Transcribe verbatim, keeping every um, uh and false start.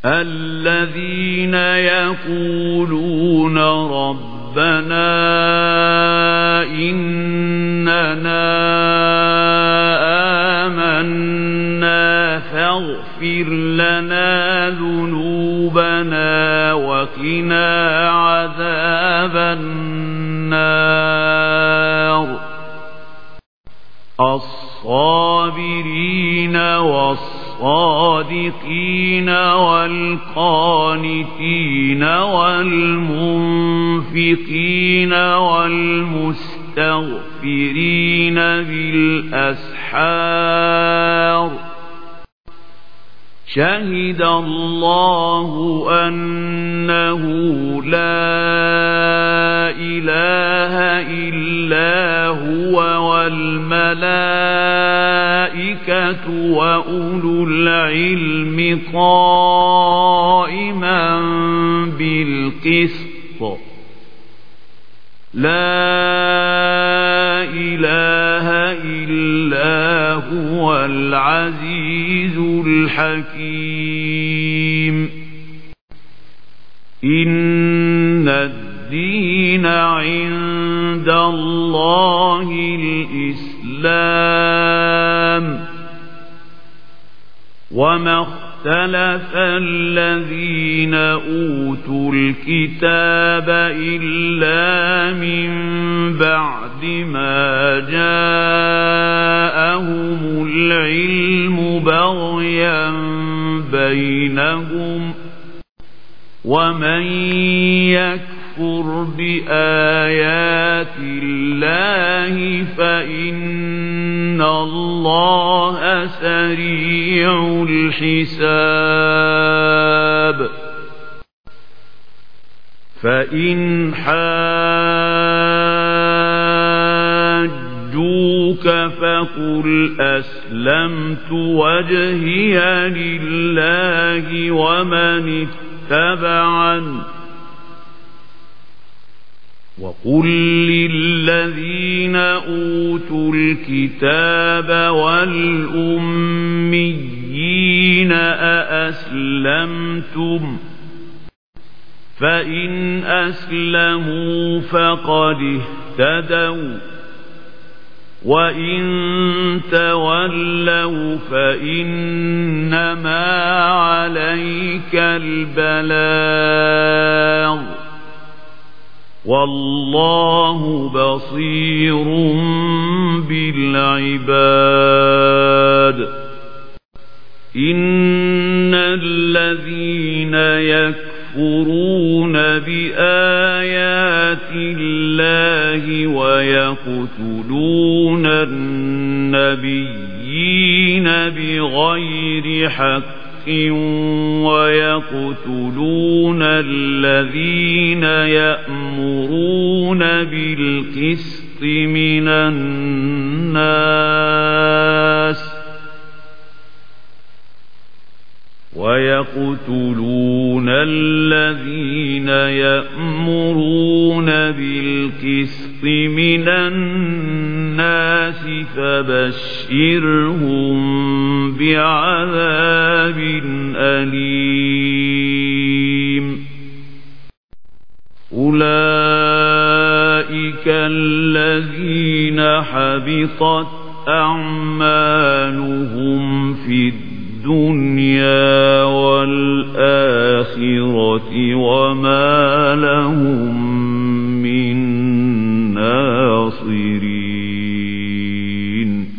الذين يقولون ربنا إننا آمنا فاغفر لنا ذنوبنا وقنا عذاب النار الصابرين والصادقين والقانتين والمنفقين والمستغفرين بالأسحار شهد الله أنه لا إله إلا هو والملائكة وأولو العلم قائما بالقسط لا إله إلا هو العزيز الحكيم إن الدين عند الله الإسلام وما اختلف الذين أوتوا الكتاب إلا من بعد ما جاءهم العلم بغيا بينهم ومن يكفر بآيات الله فإن الله سريع الحساب فإن حاجوك فقل أسلمت وجهي لله ومن اتبعني وقل للذين أوتوا الكتاب والأميين أأسلمتم فإن أسلموا فقد اهتدوا وإن تولوا فإنما عليك البلاغ والله بصير بالعباد إن الذين يكفرون بآيات الله ويقتلون النبيين بغير حق ويقتلون الذين يأمرون بالقسط من الناس ويقتلون الذين يأمرون بالقسط من الناس فبشرهم بعذاب أليم أولئك الذين حبطت أعمالهم في الدنيا والآخرة وما لهم من ناصرين